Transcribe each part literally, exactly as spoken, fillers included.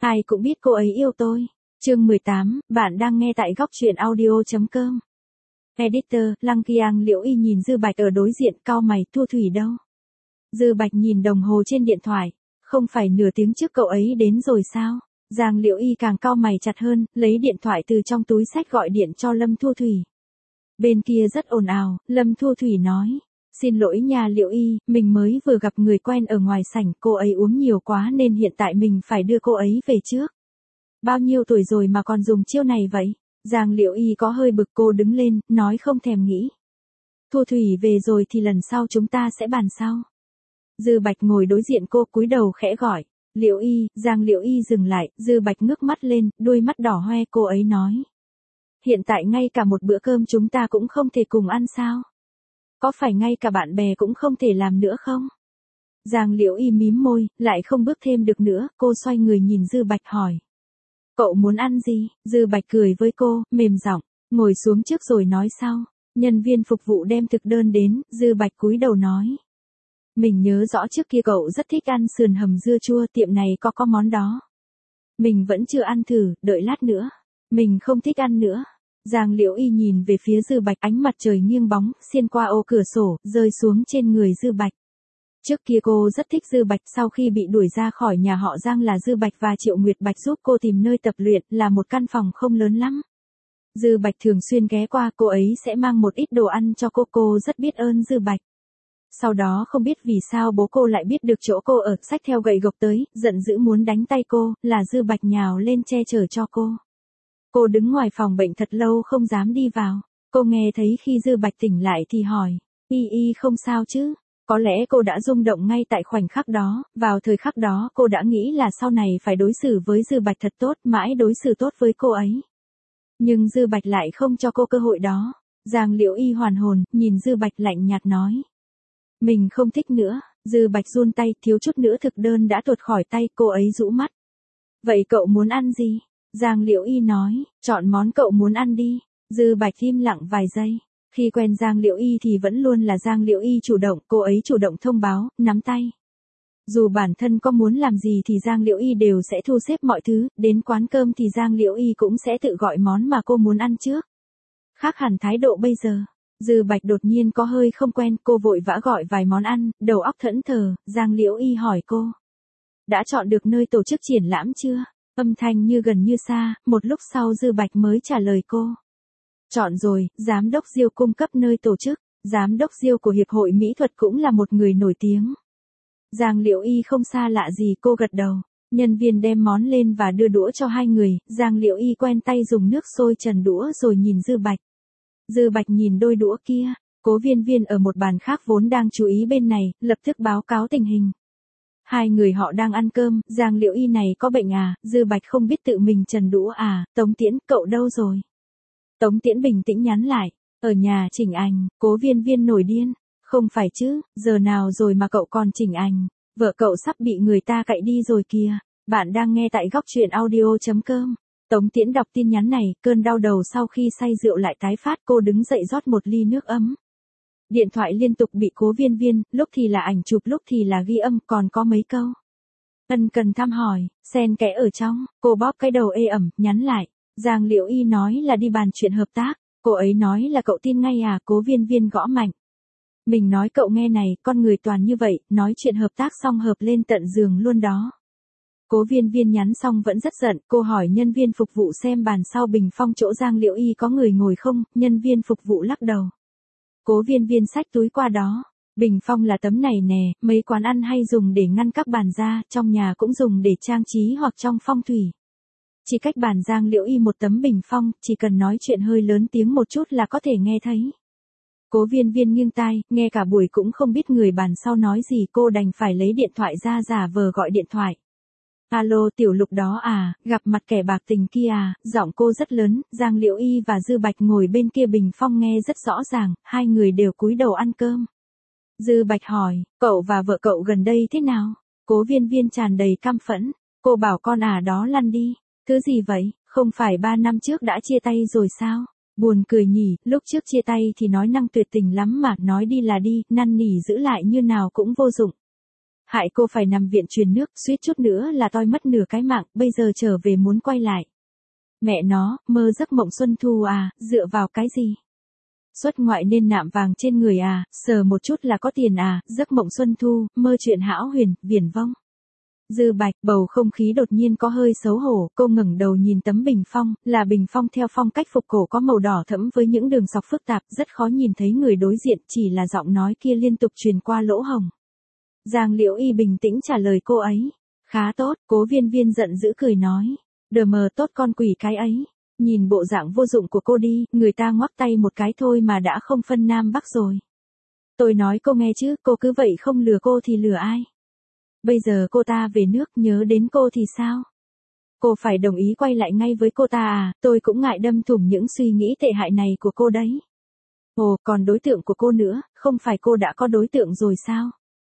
Ai cũng biết cô ấy yêu tôi. Chương mười tám, bạn đang nghe tại góc truyện audio chấm com. Editor, Lăng Kiang Liễu Y nhìn Dư Bạch ở đối diện, cau mày, Thu Thủy đâu? Dư Bạch nhìn đồng hồ trên điện thoại, không phải nửa tiếng trước cậu ấy đến rồi sao? Giang Liễu Y càng cau mày chặt hơn, lấy điện thoại từ trong túi xách gọi điện cho Lâm Thu Thủy. Bên kia rất ồn ào, Lâm Thu Thủy nói, xin lỗi nha Liễu Y, mình mới vừa gặp người quen ở ngoài sảnh, cô ấy uống nhiều quá nên hiện tại mình phải đưa cô ấy về trước. Bao nhiêu tuổi rồi mà còn dùng chiêu này vậy? Giang Liễu Y có hơi bực, cô đứng lên, nói không thèm nghĩ. Thu Thủy về rồi thì lần sau chúng ta sẽ bàn sau. Dư Bạch ngồi đối diện cô, cúi đầu khẽ gọi, Liễu Y. Giang Liễu Y dừng lại, Dư Bạch ngước mắt lên, đôi mắt đỏ hoe, cô ấy nói. Hiện tại ngay cả một bữa cơm chúng ta cũng không thể cùng ăn sao? Có phải ngay cả bạn bè cũng không thể làm nữa không? Giang Liễu Y mím môi, lại không bước thêm được nữa, cô xoay người nhìn Dư Bạch hỏi. Cậu muốn ăn gì? Dư Bạch cười với cô, mềm giọng, ngồi xuống trước rồi nói sau. Nhân viên phục vụ đem thực đơn đến, Dư Bạch cúi đầu nói. Mình nhớ rõ trước kia cậu rất thích ăn sườn hầm dưa chua, tiệm này có có món đó. Mình vẫn chưa ăn thử, đợi lát nữa. Mình không thích ăn nữa. Giang Liễu Y nhìn về phía Dư Bạch, ánh mặt trời nghiêng bóng, xuyên qua ô cửa sổ, rơi xuống trên người Dư Bạch. Trước kia cô rất thích Dư Bạch, sau khi bị đuổi ra khỏi nhà họ Giang là Dư Bạch và Triệu Nguyệt Bạch giúp cô tìm nơi tập luyện, là một căn phòng không lớn lắm. Dư Bạch thường xuyên ghé qua, cô ấy sẽ mang một ít đồ ăn cho cô, cô rất biết ơn Dư Bạch. Sau đó không biết vì sao bố cô lại biết được chỗ cô ở, xách theo gậy gộc tới, giận dữ muốn đánh tay cô, là Dư Bạch nhào lên che chở cho cô. Cô đứng ngoài phòng bệnh thật lâu không dám đi vào. Cô nghe thấy khi Dư Bạch tỉnh lại thì hỏi, Y Y không sao chứ? Có lẽ cô đã rung động ngay tại khoảnh khắc đó, vào thời khắc đó cô đã nghĩ là sau này phải đối xử với Dư Bạch thật tốt, mãi đối xử tốt với cô ấy. Nhưng Dư Bạch lại không cho cô cơ hội đó. Giang Liễu Y hoàn hồn, nhìn Dư Bạch lạnh nhạt nói. Mình không thích nữa. Dư Bạch run tay, thiếu chút nữa thực đơn đã tuột khỏi tay, cô ấy rũ mắt. Vậy cậu muốn ăn gì? Giang Liễu Y nói, chọn món cậu muốn ăn đi. Dư Bạch im lặng vài giây. Khi quen Giang Liễu Y thì vẫn luôn là Giang Liễu Y chủ động, cô ấy chủ động thông báo, nắm tay. Dù bản thân có muốn làm gì thì Giang Liễu Y đều sẽ thu xếp mọi thứ, đến quán cơm thì Giang Liễu Y cũng sẽ tự gọi món mà cô muốn ăn trước. Khác hẳn thái độ bây giờ. Dư Bạch đột nhiên có hơi không quen, cô vội vã gọi vài món ăn, đầu óc thẫn thờ. Giang Liễu Y hỏi cô. Đã chọn được nơi tổ chức triển lãm chưa? Âm thanh như gần như xa, một lúc sau Dư Bạch mới trả lời cô. Chọn rồi, giám đốc Diêu cung cấp nơi tổ chức, giám đốc Diêu của Hiệp hội Mỹ thuật cũng là một người nổi tiếng. Giang Liễu Y không xa lạ gì, cô gật đầu. Nhân viên đem món lên và đưa đũa cho hai người, Giang Liễu Y quen tay dùng nước sôi trần đũa rồi nhìn Dư Bạch. Dư Bạch nhìn đôi đũa kia, Cố Viên Viên ở một bàn khác vốn đang chú ý bên này, lập tức báo cáo tình hình. Hai người họ đang ăn cơm, Giang Liễu Y này có bệnh à? Dư Bạch không biết tự mình trần đũa à? Tống Tiễn, cậu đâu rồi? Tống Tiễn bình tĩnh nhắn lại, ở nhà chỉnh ảnh. Cố Viên Viên nổi điên, không phải chứ, giờ nào rồi mà cậu còn chỉnh ảnh, vợ cậu sắp bị người ta cậy đi rồi kìa. Bạn đang nghe tại góc truyện audio chấm com. Tống Tiễn đọc tin nhắn này, cơn đau đầu sau khi say rượu lại tái phát, cô đứng dậy rót một ly nước ấm. Điện thoại liên tục bị Cố Viên Viên, lúc thì là ảnh chụp lúc thì là ghi âm, còn có mấy câu ân cần thăm hỏi, xen kẽ ở trong. Cô bóp cái đầu ê ẩm, nhắn lại. Giang Liễu Y nói là đi bàn chuyện hợp tác. Cô ấy nói là cậu tin ngay à? Cố Viên Viên gõ mạnh. Mình nói cậu nghe này, con người toàn như vậy, nói chuyện hợp tác xong hợp lên tận giường luôn đó. Cố Viên Viên nhắn xong vẫn rất giận, cô hỏi nhân viên phục vụ xem bàn sau bình phong chỗ Giang Liễu Y có người ngồi không, nhân viên phục vụ lắc đầu. Cố Viên Viên xách túi qua đó. Bình phong là tấm này nè, mấy quán ăn hay dùng để ngăn các bàn ra, trong nhà cũng dùng để trang trí hoặc trong phong thủy. Chỉ cách bàn Giang Liễu Y một tấm bình phong, chỉ cần nói chuyện hơi lớn tiếng một chút là có thể nghe thấy. Cố Viên Viên nghiêng tai, nghe cả buổi cũng không biết người bàn sau nói gì, cô đành phải lấy điện thoại ra giả vờ gọi điện thoại. Alo Tiểu Lục đó à, gặp mặt kẻ bạc tình kia à? Giọng cô rất lớn, Giang Liễu Y và Dư Bạch ngồi bên kia bình phong nghe rất rõ ràng, hai người đều cúi đầu ăn cơm. Dư Bạch hỏi, cậu và vợ cậu gần đây thế nào? Cố Viên Viên tràn đầy căm phẫn, cô bảo con à đó lăn đi. Thứ gì vậy, không phải ba năm trước đã chia tay rồi sao? Buồn cười nhỉ, lúc trước chia tay thì nói năng tuyệt tình lắm mà, nói đi là đi, năn nỉ giữ lại như nào cũng vô dụng. hại cô phải nằm viện truyền nước, suýt chút nữa là toi mất nửa cái mạng, bây giờ trở về muốn quay lại. Mẹ nó, mơ giấc mộng xuân thu à, dựa vào cái gì? Xuất ngoại nên nạm vàng trên người à, sờ một chút là có tiền à, giấc mộng xuân thu, mơ chuyện hão huyền, viển vông. Dư Bạch, bầu không khí đột nhiên có hơi xấu hổ, cô ngẩng đầu nhìn tấm bình phong, là bình phong theo phong cách phục cổ có màu đỏ thẫm với những đường sọc phức tạp, rất khó nhìn thấy người đối diện, chỉ là giọng nói kia liên tục truyền qua lỗ hổng. Giang Liễu Y bình tĩnh trả lời cô ấy. Khá tốt, Cố Viên Viên giận dữ cười nói. Đờ mờ tốt con quỷ cái ấy. Nhìn bộ dạng vô dụng của cô đi, người ta ngoắc tay một cái thôi mà đã không phân nam bắc rồi. Tôi nói cô nghe chứ, cô cứ vậy không lừa cô thì lừa ai? Bây giờ cô ta về nước nhớ đến cô thì sao? Cô phải đồng ý quay lại ngay với cô ta à, tôi cũng ngại đâm thủng những suy nghĩ tệ hại này của cô đấy. Ồ, còn đối tượng của cô nữa, không phải cô đã có đối tượng rồi sao?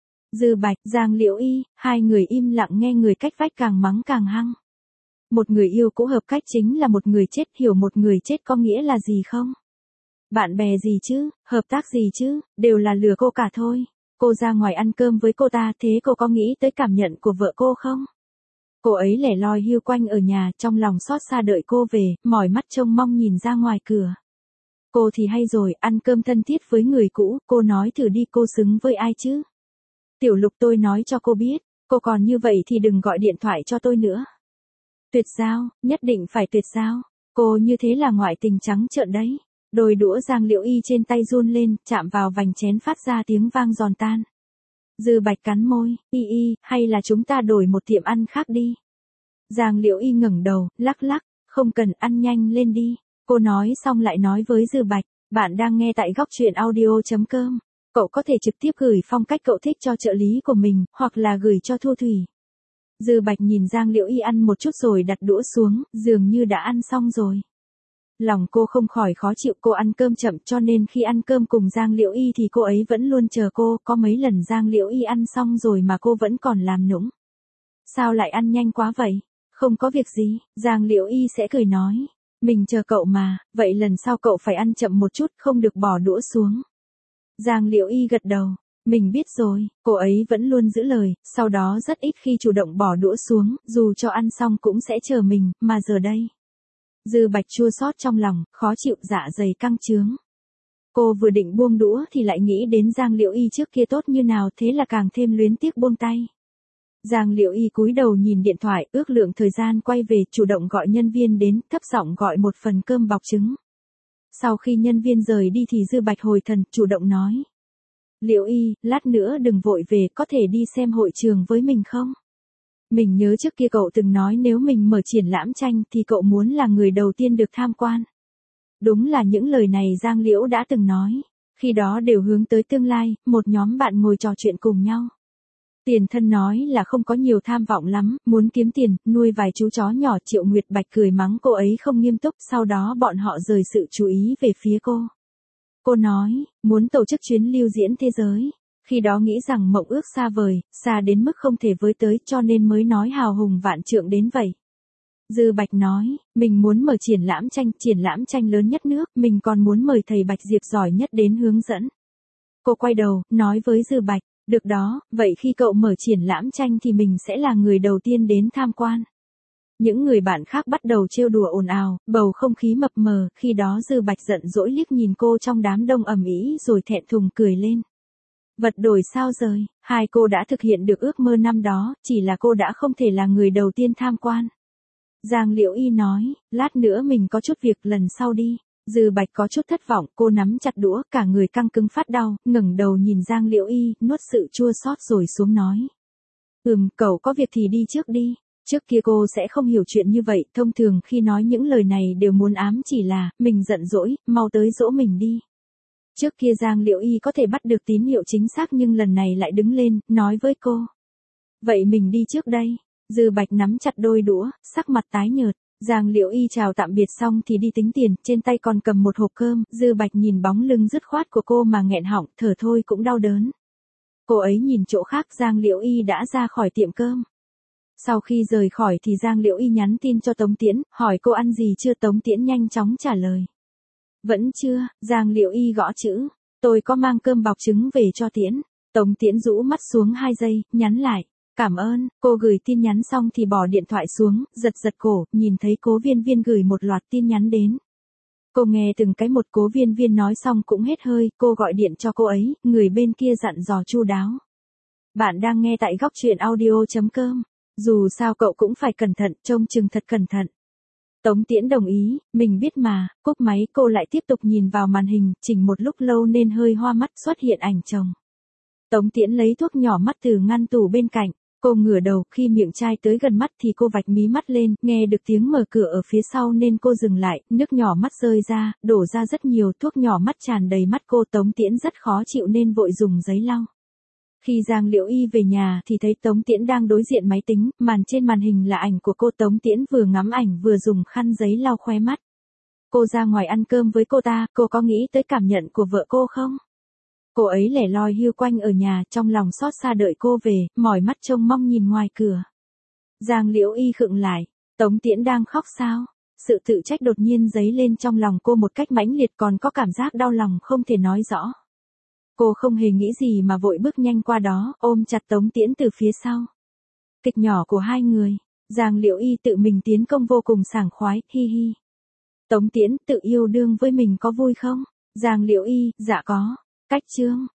Dư Bạch, Giang Liễu Y, hai người im lặng nghe người cách vách càng mắng càng hăng. Một người yêu cũ hợp cách chính là một người chết, hiểu một người chết có nghĩa là gì không? Bạn bè gì chứ, hợp tác gì chứ, đều là lừa cô cả thôi. Cô ra ngoài ăn cơm với cô ta, thế cô có nghĩ tới cảm nhận của vợ cô không? Cô ấy lẻ loi hiu quanh ở nhà, trong lòng xót xa đợi cô về, mỏi mắt trông mong nhìn ra ngoài cửa. Cô thì hay rồi, ăn cơm thân thiết với người cũ, cô nói thử đi cô xứng với ai chứ? Tiểu Lục tôi nói cho cô biết, cô còn như vậy thì đừng gọi điện thoại cho tôi nữa. Tuyệt giao, nhất định phải tuyệt giao. Cô như thế là ngoại tình trắng trợn đấy. Đôi đũa Giang Liễu Y trên tay run lên, chạm vào vành chén phát ra tiếng vang giòn tan. Dư Bạch cắn môi, y y, hay là chúng ta đổi một tiệm ăn khác đi. Giang Liễu Y ngẩng đầu, lắc lắc, không cần, ăn nhanh lên đi. Cô nói xong lại nói với Dư Bạch, bạn đang nghe tại góc truyện audio chấm com. Cậu có thể trực tiếp gửi phong cách cậu thích cho trợ lý của mình, hoặc là gửi cho Thu Thủy. Dư Bạch nhìn Giang Liễu Y ăn một chút rồi đặt đũa xuống, dường như đã ăn xong rồi. Lòng cô không khỏi khó chịu, cô ăn cơm chậm cho nên khi ăn cơm cùng Giang Liễu Y thì cô ấy vẫn luôn chờ cô, có mấy lần Giang Liễu Y ăn xong rồi mà cô vẫn còn làm nũng. Sao lại ăn nhanh quá vậy? Không có việc gì, Giang Liễu Y sẽ cười nói. Mình chờ cậu mà, vậy lần sau cậu phải ăn chậm một chút, không được bỏ đũa xuống. Giang Liễu Y gật đầu. Mình biết rồi, cô ấy vẫn luôn giữ lời, sau đó rất ít khi chủ động bỏ đũa xuống, dù cho ăn xong cũng sẽ chờ mình, mà giờ đây. Dư Bạch chua xót trong lòng, khó chịu, dạ dày căng trướng. Cô vừa định buông đũa thì lại nghĩ đến Giang Liễu Y trước kia tốt như nào, thế là càng thêm luyến tiếc buông tay. Giang Liễu Y cúi đầu nhìn điện thoại, ước lượng thời gian quay về, chủ động gọi nhân viên đến, thấp giọng gọi một phần cơm bọc trứng. Sau khi nhân viên rời đi thì Dư Bạch hồi thần, chủ động nói. Liễu Y, lát nữa đừng vội về, có thể đi xem hội trường với mình không? Mình nhớ trước kia cậu từng nói nếu mình mở triển lãm tranh thì cậu muốn là người đầu tiên được tham quan. Đúng là những lời này Giang Liễu đã từng nói. Khi đó đều hướng tới tương lai, một nhóm bạn ngồi trò chuyện cùng nhau. Tiền Thân nói là không có nhiều tham vọng lắm, muốn kiếm tiền, nuôi vài chú chó nhỏ. Triệu Nguyệt Bạch cười mắng cô ấy không nghiêm túc, sau đó bọn họ rời sự chú ý về phía cô. Cô nói, muốn tổ chức chuyến lưu diễn thế giới. Khi đó nghĩ rằng mộng ước xa vời, xa đến mức không thể với tới cho nên mới nói hào hùng vạn trượng đến vậy. Dư Bạch nói, mình muốn mở triển lãm tranh, triển lãm tranh lớn nhất nước, mình còn muốn mời thầy Bạch Diệp giỏi nhất đến hướng dẫn. Cô quay đầu, nói với Dư Bạch, được đó, vậy khi cậu mở triển lãm tranh thì mình sẽ là người đầu tiên đến tham quan. Những người bạn khác bắt đầu trêu đùa ồn ào, bầu không khí mập mờ, khi đó Dư Bạch giận dỗi liếc nhìn cô trong đám đông ầm ĩ rồi thẹn thùng cười lên. Vật đổi sao rời, hai cô đã thực hiện được ước mơ năm đó, chỉ là cô đã không thể là người đầu tiên tham quan. Giang Liễu Y nói, lát nữa mình có chút việc, lần sau đi. Dư Bạch có chút thất vọng, cô nắm chặt đũa, cả người căng cứng phát đau, ngẩng đầu nhìn Giang Liễu Y, nuốt sự chua xót rồi xuống nói. Ừm, cậu có việc thì đi trước đi. Trước kia cô sẽ không hiểu chuyện như vậy, thông thường khi nói những lời này đều muốn ám chỉ là, mình giận dỗi, mau tới dỗ mình đi. Trước kia Giang Liễu Y có thể bắt được tín hiệu chính xác nhưng lần này lại đứng lên, nói với cô. Vậy mình đi trước đây. Dư Bạch nắm chặt đôi đũa, sắc mặt tái nhợt. Giang Liễu Y chào tạm biệt xong thì đi tính tiền, trên tay còn cầm một hộp cơm. Dư Bạch nhìn bóng lưng dứt khoát của cô mà nghẹn họng, thở thôi cũng đau đớn. Cô ấy nhìn chỗ khác, Giang Liễu Y đã ra khỏi tiệm cơm. Sau khi rời khỏi thì Giang Liễu Y nhắn tin cho Tống Tiễn, hỏi cô ăn gì chưa. Tống Tiễn nhanh chóng trả lời. Vẫn chưa. Giang Liễu Y gõ chữ. Tôi có mang cơm bọc trứng về cho Tiễn. Tống Tiễn rũ mắt xuống hai giây, nhắn lại. Cảm ơn, cô gửi tin nhắn xong thì bỏ điện thoại xuống, giật giật cổ, nhìn thấy Cố Viên Viên gửi một loạt tin nhắn đến. Cô nghe từng cái một. Cố Viên Viên nói xong cũng hết hơi, cô gọi điện cho cô ấy, người bên kia dặn dò chu đáo. Bạn đang nghe tại góc truyện audio.com. Dù sao cậu cũng phải cẩn thận, trông chừng thật cẩn thận. Tống Tiễn đồng ý, mình biết mà. Cúp máy cô lại tiếp tục nhìn vào màn hình, chỉnh một lúc lâu nên hơi hoa mắt, xuất hiện ảnh chồng. Tống Tiễn lấy thuốc nhỏ mắt từ ngăn tủ bên cạnh. Cô ngửa đầu, khi miệng chai tới gần mắt thì cô vạch mí mắt lên, nghe được tiếng mở cửa ở phía sau nên cô dừng lại, nước nhỏ mắt rơi ra, đổ ra rất nhiều, thuốc nhỏ mắt tràn đầy mắt cô. Tống Tiễn rất khó chịu nên vội dùng giấy lau. Khi Giang Liễu Y về nhà thì thấy Tống Tiễn đang đối diện máy tính, màn trên màn hình là ảnh của cô. Tống Tiễn vừa ngắm ảnh vừa dùng khăn giấy lau khóe mắt. Cô ra ngoài ăn cơm với cô ta, cô có nghĩ tới cảm nhận của vợ cô không? Cô ấy lẻ loi hiu quanh ở nhà, trong lòng xót xa đợi cô về, mỏi mắt trông mong nhìn ngoài cửa. Giang Liễu Y khựng lại. Tống Tiễn đang khóc sao? Sự tự trách đột nhiên dấy lên trong lòng cô một cách mãnh liệt, còn có cảm giác đau lòng không thể nói rõ. Cô không hề nghĩ gì mà vội bước nhanh qua đó, ôm chặt Tống Tiễn từ phía sau. Kịch nhỏ của hai người, Giang Liễu Y tự mình tiến công vô cùng sảng khoái, hi hi. Tống Tiễn, tự yêu đương với mình có vui không? Giang Liễu Y, dạ có. Cách chương.